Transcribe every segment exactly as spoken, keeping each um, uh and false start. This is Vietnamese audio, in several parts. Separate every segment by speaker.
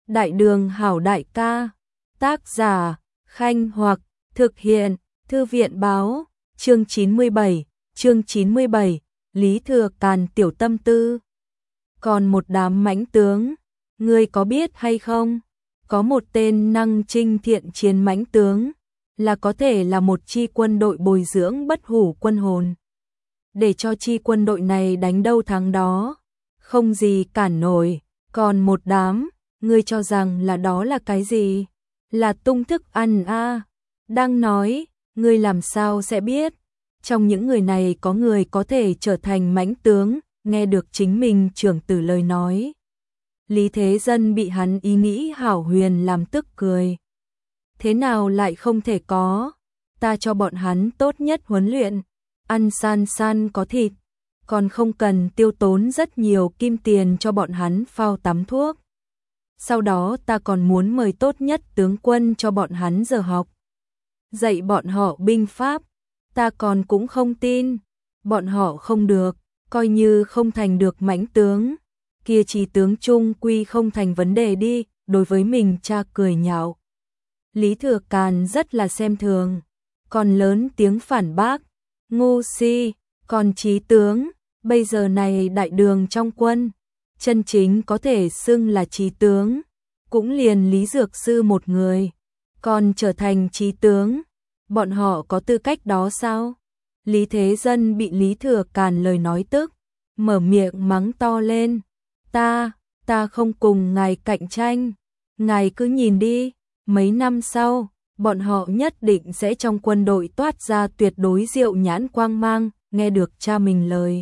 Speaker 1: Đại đường hảo đại ca, tác giả, Khanh Hoặc, thực hiện, Thư viện báo, chương chín mươi bảy, chương chín mươi bảy, Lý Thừa Càn tiểu tâm tư. Còn một đám mãnh tướng, ngươi có biết hay không? Có một tên năng trinh thiện chiến mãnh tướng, là có thể là một chi quân đội bồi dưỡng bất hủ quân hồn. Để cho chi quân đội này đánh đâu thắng đó, không gì cản nổi. Còn một đám, ngươi cho rằng là đó là cái gì? Là tung thức ăn a à. Đang nói, ngươi làm sao sẽ biết? Trong những người này có người có thể trở thành mãnh tướng, nghe được chính mình trưởng tử lời nói. Lý Thế Dân bị hắn ý nghĩ hảo huyền làm tức cười. Thế nào lại không thể có? Ta cho bọn hắn tốt nhất huấn luyện, ăn san san có thịt, còn không cần tiêu tốn rất nhiều kim tiền cho bọn hắn phao tắm thuốc. Sau đó ta còn muốn mời tốt nhất tướng quân cho bọn hắn giờ học, dạy bọn họ binh pháp. Ta còn cũng không tin, bọn họ không được, coi như không thành được mãnh tướng, kia chỉ tướng trung quy không thành vấn đề đi. Đối với mình cha cười nhạo, Lý Thừa Càn rất là xem thường, còn lớn tiếng phản bác, ngu si, còn chí tướng, bây giờ này đại đường trong quân, chân chính có thể xưng là chí tướng, cũng liền Lý Dược Sư một người, còn trở thành chí tướng, bọn họ có tư cách đó sao? Lý Thế Dân bị Lý Thừa Càn lời nói tức, mở miệng mắng to lên, ta, ta không cùng ngài cạnh tranh, ngài cứ nhìn đi, mấy năm sau, bọn họ nhất định sẽ trong quân đội toát ra tuyệt đối diệu nhãn quang mang. Nghe được cha mình lời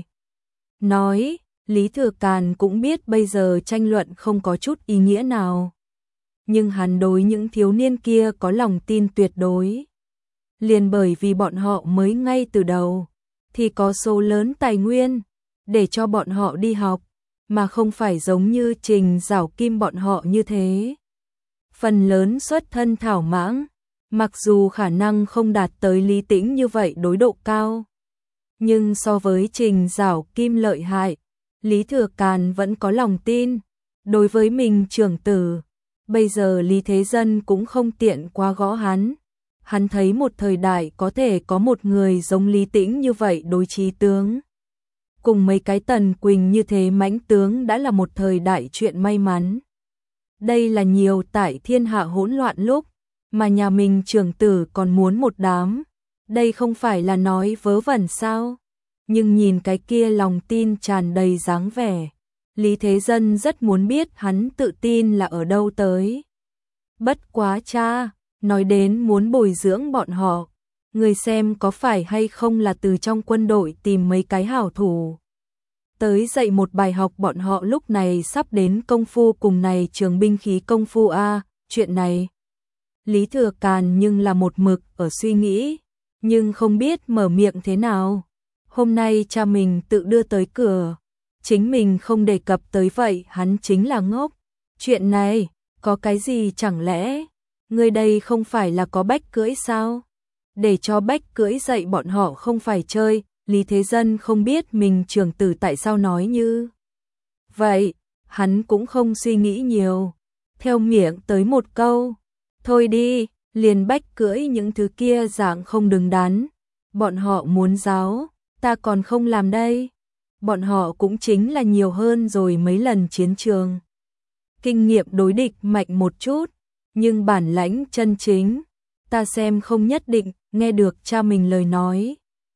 Speaker 1: nói, Lý Thừa Càn cũng biết bây giờ tranh luận không có chút ý nghĩa nào. Nhưng hắn đối những thiếu niên kia có lòng tin tuyệt đối. Liền bởi vì bọn họ mới ngay từ đầu, thì có số lớn tài nguyên, để cho bọn họ đi học, mà không phải giống như Trình Giảo Kim bọn họ như thế. Phần lớn xuất thân thảo mãng, mặc dù khả năng không đạt tới Lý Tĩnh như vậy đối độ cao. Nhưng so với Trình Giảo Kim lợi hại, Lý Thừa Càn vẫn có lòng tin. Đối với mình trưởng tử, bây giờ Lý Thế Dân cũng không tiện quá gõ hắn. Hắn thấy một thời đại có thể có một người giống Lý Tĩnh như vậy đối chí tướng, cùng mấy cái Tần Quỳnh như thế mãnh tướng đã là một thời đại chuyện may mắn. Đây là nhiều tại thiên hạ hỗn loạn lúc, mà nhà mình trưởng tử còn muốn một đám. Đây không phải là nói vớ vẩn sao? Nhưng nhìn cái kia lòng tin tràn đầy dáng vẻ, Lý Thế Dân rất muốn biết hắn tự tin là ở đâu tới. Bất quá cha, nói đến muốn bồi dưỡng bọn họ, người xem có phải hay không là từ trong quân đội tìm mấy cái hảo thủ tới dạy một bài học bọn họ. Lúc này sắp đến công phu cùng này trường binh khí công phu a à, chuyện này. Lý Thừa Càn nhưng là một mực ở suy nghĩ, nhưng không biết mở miệng thế nào. Hôm nay cha mình tự đưa tới cửa, chính mình không đề cập tới vậy hắn chính là ngốc. Chuyện này, có cái gì chẳng lẽ, người đây không phải là có bách cưỡi sao? Để cho bách cưỡi dạy bọn họ không phải chơi. Lý Thế Dân không biết mình trưởng tử tại sao nói như vậy, hắn cũng không suy nghĩ nhiều, theo miệng tới một câu, thôi đi, liền bách cưỡi những thứ kia dạng không đứng đắn, bọn họ muốn giáo, ta còn không làm đây. Bọn họ cũng chính là nhiều hơn rồi mấy lần chiến trường, kinh nghiệm đối địch mạnh một chút, nhưng bản lãnh chân chính, ta xem không nhất định. Nghe được cha mình lời nói,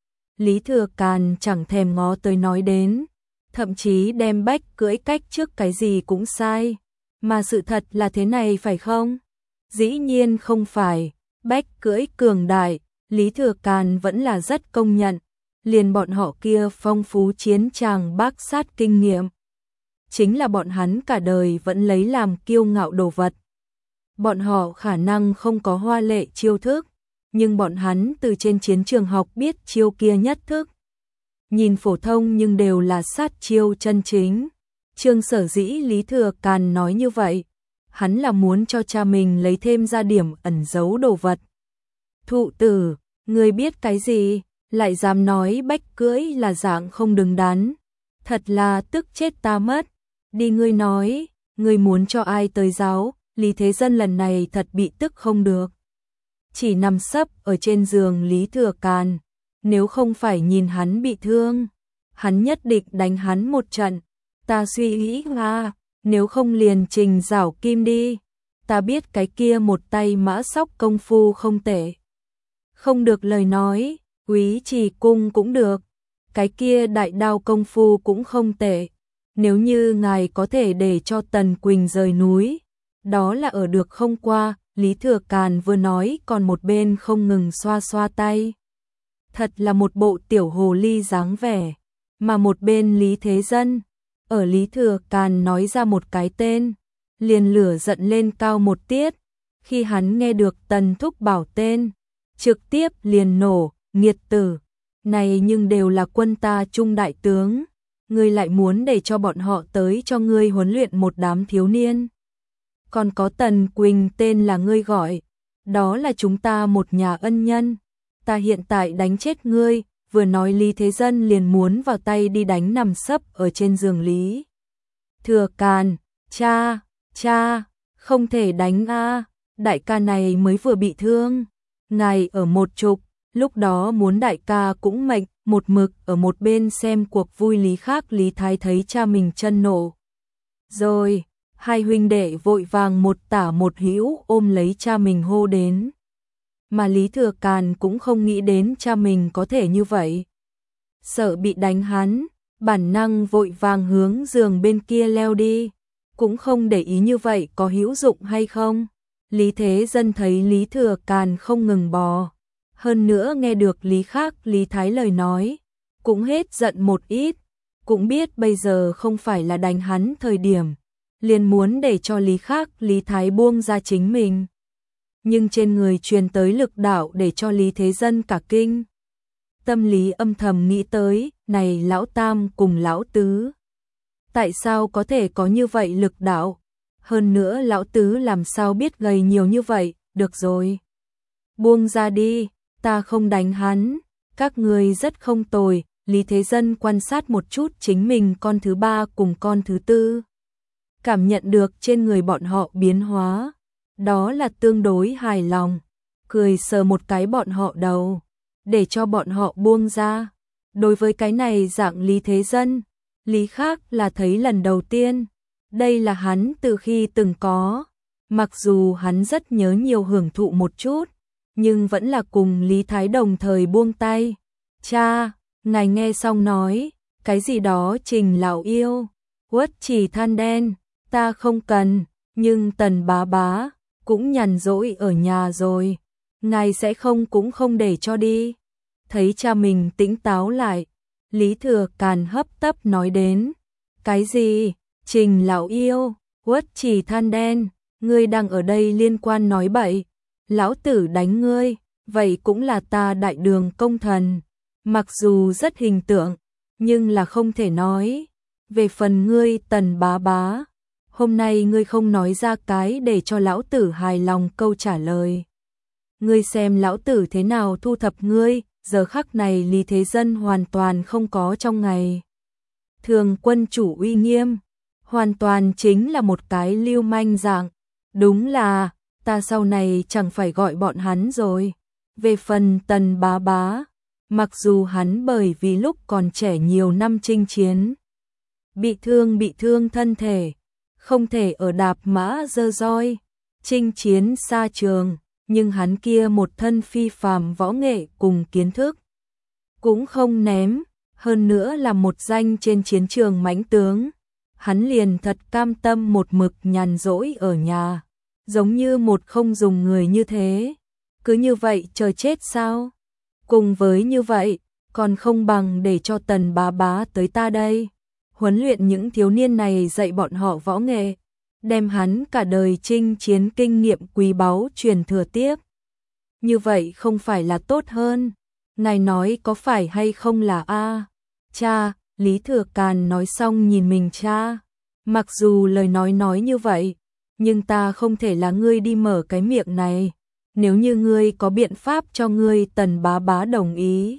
Speaker 1: Lý Thừa Càn chẳng thèm ngó tới nói đến, thậm chí đem bách cưỡi cách trước cái gì cũng sai. Mà sự thật là thế này phải không? Dĩ nhiên không phải, bách cưỡi cường đại, Lý Thừa Càn vẫn là rất công nhận, liền bọn họ kia phong phú chiến tràng bác sát kinh nghiệm, chính là bọn hắn cả đời vẫn lấy làm kiêu ngạo đồ vật. Bọn họ khả năng không có hoa lệ chiêu thức, nhưng bọn hắn từ trên chiến trường học biết chiêu kia nhất thức. Nhìn phổ thông nhưng đều là sát chiêu chân chính. Trương sở dĩ Lý Thừa Càn nói như vậy, hắn là muốn cho cha mình lấy thêm ra điểm ẩn giấu đồ vật. Thụ tử, ngươi biết cái gì, lại dám nói bách cưỡi là dạng không đứng đắn. Thật là tức chết ta mất. Đi ngươi nói, ngươi muốn cho ai tới giáo, Lý Thế Dân lần này thật bị tức không được. Chỉ nằm sấp ở trên giường Lý Thừa Càn, nếu không phải nhìn hắn bị thương, hắn nhất định đánh hắn một trận. Ta suy nghĩ là, nếu không liền Trình Giảo Kim đi, ta biết cái kia một tay mã sóc công phu không tệ. Không được lời nói, Úy Trì Cung cũng được, cái kia đại đao công phu cũng không tệ. Nếu như ngài có thể để cho Tần Quỳnh rời núi, đó là ở được không qua. Lý Thừa Càn vừa nói còn một bên không ngừng xoa xoa tay. Thật là một bộ tiểu hồ ly dáng vẻ. Mà một bên Lý Thế Dân, ở Lý Thừa Càn nói ra một cái tên, liền lửa giận lên cao một tiết. Khi hắn nghe được Tần Thúc bảo tên, trực tiếp liền nổ, nghiệt tử. Này nhưng đều là quân ta trung đại tướng, ngươi lại muốn để cho bọn họ tới cho ngươi huấn luyện một đám thiếu niên. Còn có Tần Quỳnh tên là ngươi gọi, đó là chúng ta một nhà ân nhân, ta hiện tại đánh chết ngươi. Vừa nói Lý Thế Dân liền muốn vào tay đi đánh nằm sấp ở trên giường Lý Thừa Càn. Cha, cha, không thể đánh a, đại ca này mới vừa bị thương, ngài ở một chục, lúc đó muốn đại ca cũng mệnh, một mực ở một bên xem cuộc vui Lý khác. Lý Thái thấy cha mình chân nổ rồi, hai huynh đệ vội vàng một tả một hữu ôm lấy cha mình hô đến. Mà Lý Thừa Càn cũng không nghĩ đến cha mình có thể như vậy. Sợ bị đánh hắn, bản năng vội vàng hướng giường bên kia leo đi, cũng không để ý như vậy có hữu dụng hay không. Lý Thế Dân thấy Lý Thừa Càn không ngừng bò, hơn nữa nghe được Lý khác Lý Thái lời nói, cũng hết giận một ít, cũng biết bây giờ không phải là đánh hắn thời điểm, liền muốn để cho Lý khác Lý Thái buông ra chính mình. Nhưng trên người truyền tới lực đạo để cho Lý Thế Dân cả kinh. Tâm lý âm thầm nghĩ tới, này lão tam cùng lão tứ, tại sao có thể có như vậy lực đạo? Hơn nữa lão tứ làm sao biết gầy nhiều như vậy? Được rồi, buông ra đi, ta không đánh hắn, các người rất không tồi. Lý Thế Dân quan sát một chút chính mình con thứ ba cùng con thứ tư, cảm nhận được trên người bọn họ biến hóa, đó là tương đối hài lòng, cười sờ một cái bọn họ đầu, để cho bọn họ buông ra. Đối với cái này dạng Lý Thế Dân, Lý khác là thấy lần đầu tiên, đây là hắn từ khi từng có, mặc dù hắn rất nhớ nhiều hưởng thụ một chút, nhưng vẫn là cùng Lý Thái đồng thời buông tay. Cha, ngài nghe xong nói, cái gì đó Trình lão yêu, uất chỉ than đen, ta không cần, nhưng Tần bá bá cũng nhàn rỗi ở nhà rồi, ngài sẽ không cũng không để cho đi. Thấy cha mình tỉnh táo lại, Lý Thừa Càn hấp tấp nói đến, cái gì, Trình lão yêu, uất chỉ than đen, ngươi đang ở đây liên quan nói bậy, lão tử đánh ngươi, vậy cũng là ta đại đường công thần, mặc dù rất hình tượng, nhưng là không thể nói. Về phần ngươi Tần bá bá, hôm nay ngươi không nói ra cái để cho lão tử hài lòng câu trả lời, ngươi xem lão tử thế nào thu thập ngươi. Giờ khắc này Lý Thế Dân hoàn toàn không có trong ngày thường quân chủ uy nghiêm, hoàn toàn chính là một cái lưu manh dạng. Đúng là, ta sau này chẳng phải gọi bọn hắn rồi. Về phần Tần bá bá, mặc dù hắn bởi vì lúc còn trẻ nhiều năm chinh chiến, bị thương bị thương thân thể, không thể ở đạp mã dơ roi, chinh chiến xa trường, nhưng hắn kia một thân phi phàm võ nghệ cùng kiến thức cũng không ném, hơn nữa là một danh trên chiến trường mãnh tướng, hắn liền thật cam tâm một mực nhàn rỗi ở nhà, giống như một không dùng người như thế, cứ như vậy chờ chết sao? Cùng với như vậy, còn không bằng để cho Tần bá bá tới ta đây, huấn luyện những thiếu niên này, dạy bọn họ võ nghệ, đem hắn cả đời chinh chiến kinh nghiệm quý báu truyền thừa tiếp. Như vậy không phải là tốt hơn? Ngài nói có phải hay không là a? Cha, Lý Thừa Càn nói xong nhìn mình cha, mặc dù lời nói nói như vậy, nhưng ta không thể là ngươi đi mở cái miệng này, nếu như ngươi có biện pháp cho ngươi Tần bá bá đồng ý,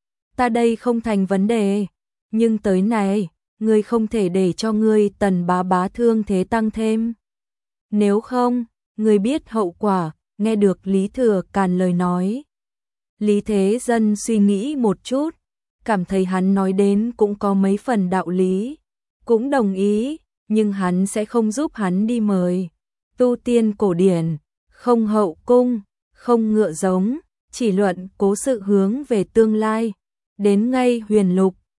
Speaker 1: ta đây không thành vấn đề, nhưng tới này, ngươi không thể để cho ngươi Tần bá bá thương thế tăng thêm. Nếu không, người biết hậu quả. Nghe được Lý Thừa Càn lời nói, Lý Thế Dân suy nghĩ một chút, cảm thấy hắn nói đến cũng có mấy phần đạo lý, cũng đồng ý, nhưng hắn sẽ không giúp hắn đi mời. Tu tiên cổ điển, không hậu cung, không ngựa giống, chỉ luận cố sự hướng về tương lai. Đến ngay huyền lục,